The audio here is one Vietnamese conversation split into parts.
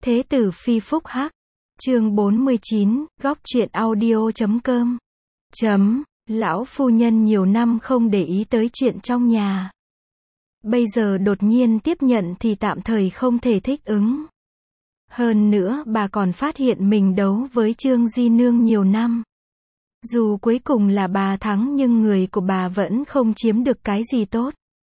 Thế tử phi phúc hắc. Chương 49, góc truyện audio.com. Lão phu nhân nhiều năm không để ý tới chuyện trong nhà. Bây giờ đột nhiên tiếp nhận thì tạm thời không thể thích ứng. Hơn nữa bà còn phát hiện mình đấu với Trương Di Nương nhiều năm. Dù cuối cùng là bà thắng nhưng người của bà vẫn không chiếm được cái gì tốt.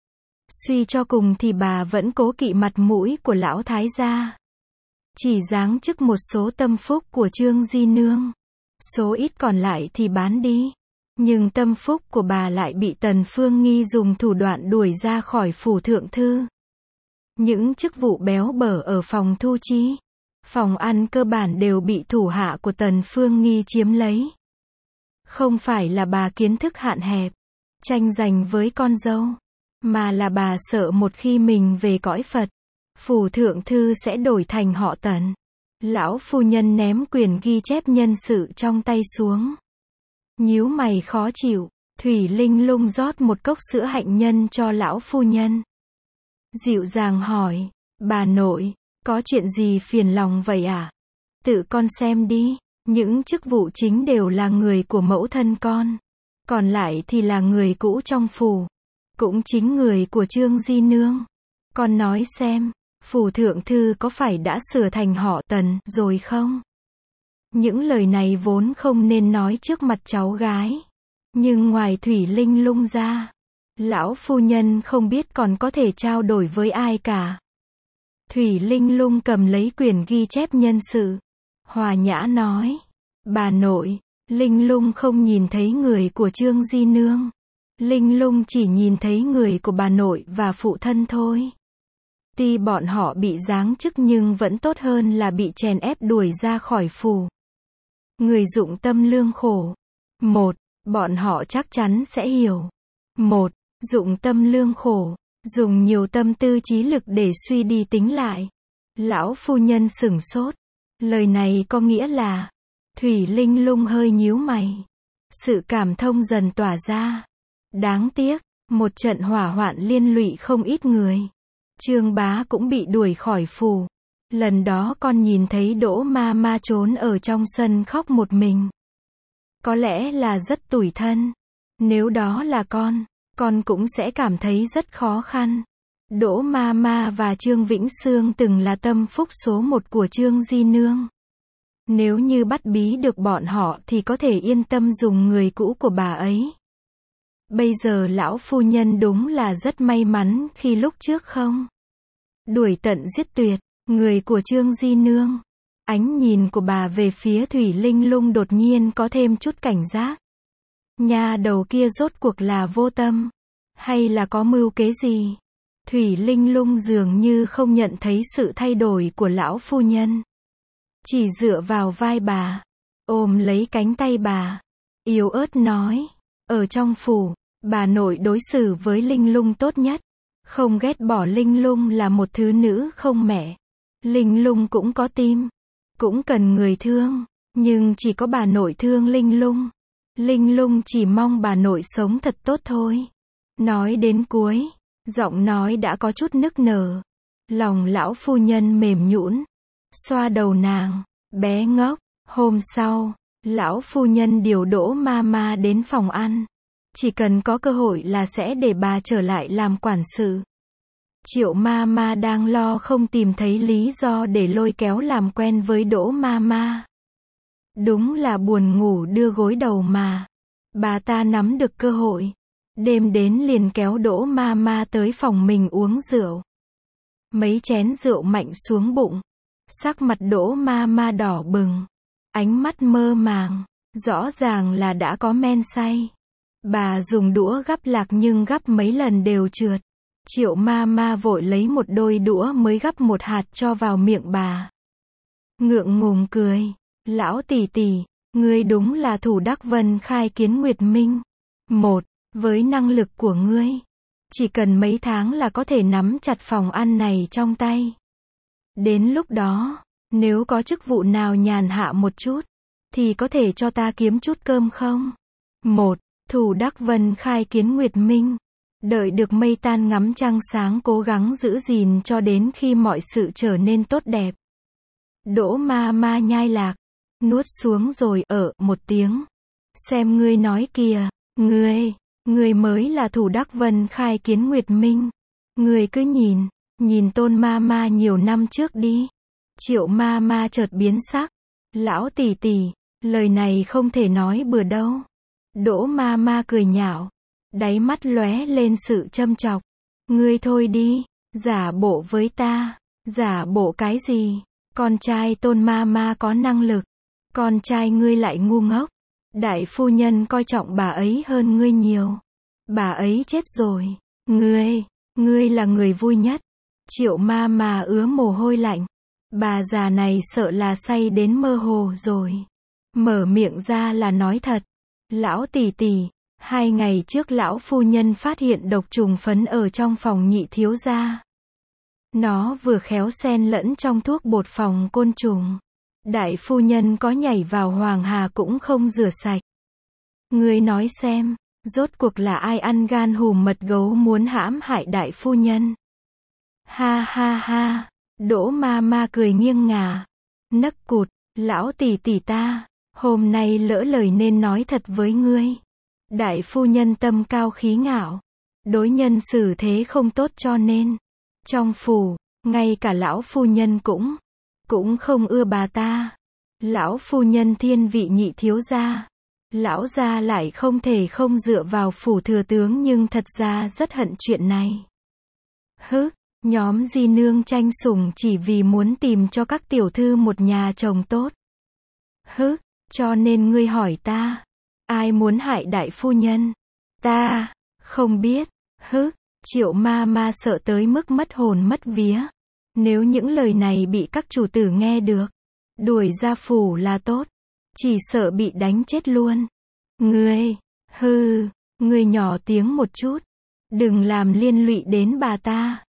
Suy cho cùng thì bà vẫn cố kỵ mặt mũi của lão thái gia. Chỉ giáng chức một số tâm phúc của Trương Di Nương. Số ít còn lại thì bán đi. Nhưng tâm phúc của bà lại bị Tần Phương Nghi dùng thủ đoạn đuổi ra khỏi phủ thượng thư. Những chức vụ béo bở ở phòng thu chi, phòng ăn cơ bản đều bị thủ hạ của Tần Phương Nghi chiếm lấy. Không phải là bà kiến thức hạn hẹp, tranh giành với con dâu, mà là bà sợ một khi mình về cõi Phật, phủ thượng thư sẽ đổi thành họ Tần. Lão phu nhân ném quyền ghi chép nhân sự trong tay xuống. Nhíu mày khó chịu, Thủy Linh Lung rót một cốc sữa hạnh nhân cho lão phu nhân. Dịu dàng hỏi, bà nội, có chuyện gì phiền lòng vậy à? Tự con xem đi, những chức vụ chính đều là người của mẫu thân con. Còn lại thì là người cũ trong phủ. Cũng chính người của Trương Di Nương. Con nói xem, phủ thượng thư có phải đã sửa thành họ Tần rồi không? Những lời này vốn không nên nói trước mặt cháu gái. Nhưng ngoài Thủy Linh Lung ra, lão phu nhân không biết còn có thể trao đổi với ai cả. Thủy Linh Lung cầm lấy quyển ghi chép nhân sự. Hòa nhã nói, bà nội, Linh Lung không nhìn thấy người của Trương Di Nương. Linh Lung chỉ nhìn thấy người của bà nội và phụ thân thôi. Tuy bọn họ bị giáng chức nhưng vẫn tốt hơn là bị chèn ép đuổi ra khỏi phủ. Người dụng tâm lương khổ. Bọn họ chắc chắn sẽ hiểu. Dụng tâm lương khổ, dùng nhiều tâm tư trí lực để suy đi tính lại. Lão phu nhân sửng sốt. Lời này có nghĩa là, Thủy Linh Lung hơi nhíu mày. Sự cảm thông dần tỏa ra. Đáng tiếc, một trận hỏa hoạn liên lụy không ít người. Trương bá cũng bị đuổi khỏi phủ. Lần đó con nhìn thấy Đỗ ma ma trốn ở trong sân khóc một mình. Có lẽ là rất tủi thân. Nếu đó là con cũng sẽ cảm thấy rất khó khăn. Đỗ ma ma và Trương Vĩnh Xương từng là tâm phúc số một của Trương Di Nương. Nếu như bắt bí được bọn họ thì có thể yên tâm dùng người cũ của bà ấy. Bây giờ lão phu nhân đúng là rất may mắn khi lúc trước không đuổi tận giết tuyệt người của Trương Di Nương. Ánh nhìn của bà về phía Thủy Linh Lung đột nhiên có thêm chút cảnh giác. Nhà đầu kia rốt cuộc là vô tâm, hay là có mưu kế gì? Thủy Linh Lung dường như không nhận thấy sự thay đổi của lão phu nhân. Chỉ dựa vào vai bà, ôm lấy cánh tay bà, yếu ớt nói, ở trong phủ, bà nội đối xử với Linh Lung tốt nhất. Không ghét bỏ Linh Lung là một thứ nữ không mẹ. Linh Lung cũng có tim, cũng cần người thương, nhưng chỉ có bà nội thương Linh Lung. Linh Lung chỉ mong bà nội sống thật tốt thôi. Nói đến cuối, giọng nói đã có chút nức nở. Lòng lão phu nhân mềm nhũn, xoa đầu nàng, bé ngốc. Hôm sau, lão phu nhân điều Đỗ ma ma đến phòng ăn. Chỉ cần có cơ hội là sẽ để bà trở lại làm quản sự. Triệu ma ma đang lo không tìm thấy lý do để lôi kéo làm quen với Đỗ ma ma. Đúng là buồn ngủ đưa gối đầu mà. Bà ta nắm được cơ hội. Đêm đến liền kéo Đỗ ma ma tới phòng mình uống rượu. Mấy chén rượu mạnh xuống bụng. Sắc mặt Đỗ ma ma đỏ bừng. Ánh mắt mơ màng. Rõ ràng là đã có men say. Bà dùng đũa gắp lạc nhưng gắp mấy lần đều trượt. Triệu ma ma vội lấy một đôi đũa mới gắp một hạt cho vào miệng bà. Ngượng ngùng cười. Lão tỷ tỷ, ngươi đúng là thủ đắc Vân Khai Kiến Nguyệt Minh. Với năng lực của ngươi, chỉ cần mấy tháng là có thể nắm chặt phòng ăn này trong tay. Đến lúc đó, nếu có chức vụ nào nhàn hạ một chút, thì có thể cho ta kiếm chút cơm không? Thủ đắc Vân Khai Kiến Nguyệt Minh. Đợi được mây tan ngắm trăng sáng, cố gắng giữ gìn cho đến khi mọi sự trở nên tốt đẹp. Đỗ ma ma nhai lạc, nuốt xuống rồi một tiếng. Xem ngươi nói kìa, ngươi mới là thủ đắc Vân Khai Kiến Nguyệt Minh. Ngươi cứ nhìn Tôn ma ma nhiều năm trước đi. Triệu ma ma chợt biến sắc. Lão tỷ tỷ, lời này không thể nói bừa đâu. Đỗ ma ma cười nhạo, đáy mắt lóe lên sự châm chọc. Ngươi thôi đi, giả bộ với ta. Giả bộ cái gì? Con trai Tôn ma ma có năng lực, con trai ngươi lại ngu ngốc. Đại phu nhân coi trọng bà ấy hơn ngươi nhiều. Bà ấy chết rồi. Ngươi là người vui nhất. Triệu ma ma ứa mồ hôi lạnh. Bà già này sợ là say đến mơ hồ rồi. Mở miệng ra là nói thật. Lão tỷ tỷ, 2 ngày trước lão phu nhân phát hiện độc trùng phấn ở trong phòng Nhị thiếu gia. Nó vừa khéo xen lẫn trong thuốc bột phòng côn trùng. Đại phu nhân có nhảy vào Hoàng Hà cũng không rửa sạch. Ngươi nói xem, rốt cuộc là ai ăn gan hùm mật gấu muốn hãm hại đại phu nhân? Ha ha ha, Đỗ ma ma cười nghiêng ngả, nấc cụt, lão tỷ tỷ ta, hôm nay lỡ lời nên nói thật với ngươi. Đại phu nhân tâm cao khí ngạo, đối nhân xử thế không tốt cho nên, trong phủ, ngay cả lão phu nhân cũng không ưa bà ta. Lão phu nhân thiên vị Nhị thiếu gia. Lão gia lại không thể không dựa vào phủ thừa tướng nhưng thật ra rất hận chuyện này. Nhóm di nương tranh sủng chỉ vì muốn tìm cho các tiểu thư một nhà chồng tốt. Cho nên ngươi hỏi ta, ai muốn hại đại phu nhân? Ta không biết. Triệu ma ma sợ tới mức mất hồn mất vía. Nếu những lời này bị các chủ tử nghe được, đuổi ra phủ là tốt, chỉ sợ bị đánh chết luôn. Ngươi nhỏ tiếng một chút, đừng làm liên lụy đến bà ta.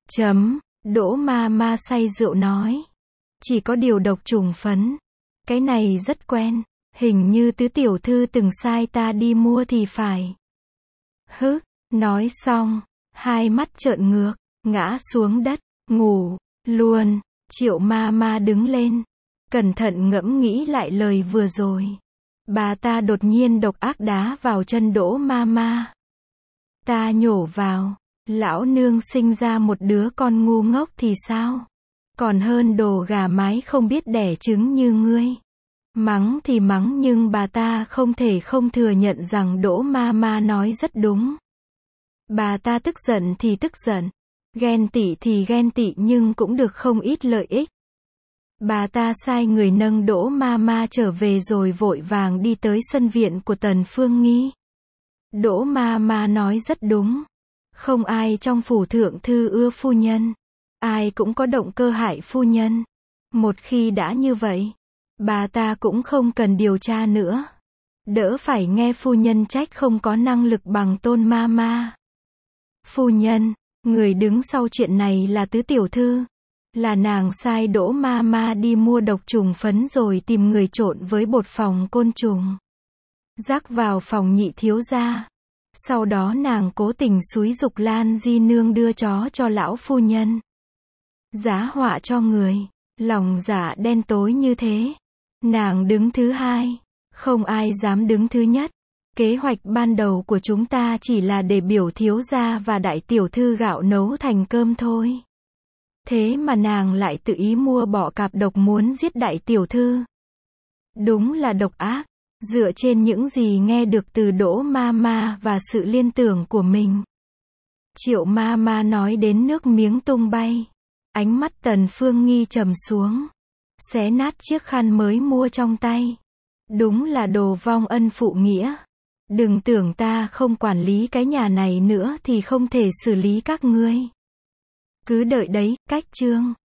Đỗ ma ma say rượu nói, chỉ có điều độc trùng phấn, cái này rất quen, hình như tứ tiểu thư từng sai ta đi mua thì phải. Nói xong, hai mắt trợn ngược, ngã xuống đất, ngủ luôn. Triệu ma ma đứng lên, cẩn thận ngẫm nghĩ lại lời vừa rồi. Bà ta đột nhiên độc ác đá vào chân Đỗ ma ma. Ta nhổ vào, lão nương sinh ra một đứa con ngu ngốc thì sao? Còn hơn đồ gà mái không biết đẻ trứng như ngươi. Mắng thì mắng nhưng bà ta không thể không thừa nhận rằng Đỗ ma ma nói rất đúng. Bà ta tức giận thì tức giận, ghen tị thì ghen tị nhưng cũng được không ít lợi ích. Bà ta sai người nâng Đỗ ma ma trở về rồi vội vàng đi tới sân viện của Tần Phương Nghi. Đỗ ma ma nói rất đúng. Không ai trong phủ thượng thư ưa phu nhân. Ai cũng có động cơ hại phu nhân. Một khi đã như vậy, bà ta cũng không cần điều tra nữa. Đỡ phải nghe phu nhân trách không có năng lực bằng Tôn ma ma. Phu nhân, người đứng sau chuyện này là tứ tiểu thư. Là nàng sai Đỗ ma ma đi mua độc trùng phấn rồi tìm người trộn với bột phòng côn trùng, rắc vào phòng Nhị thiếu gia. Sau đó nàng cố tình xúi giục Lan di nương đưa chó cho lão phu nhân. Giá họa cho người, lòng dạ đen tối như thế. Nàng đứng thứ hai, không ai dám đứng thứ nhất. Kế hoạch ban đầu của chúng ta chỉ là để biểu thiếu gia và đại tiểu thư gạo nấu thành cơm thôi. Thế mà nàng lại tự ý mua bỏ cạp độc muốn giết đại tiểu thư. Đúng là độc ác. Dựa trên những gì nghe được từ Đỗ ma ma và sự liên tưởng của mình, Triệu ma ma nói đến nước miếng tung bay. Ánh mắt Tần Phương Nghi trầm xuống, xé nát chiếc khăn mới mua trong tay. Đúng là đồ vong ân phụ nghĩa. Đừng tưởng ta không quản lý cái nhà này nữa thì không thể xử lý các ngươi. Cứ đợi đấy, cách chương.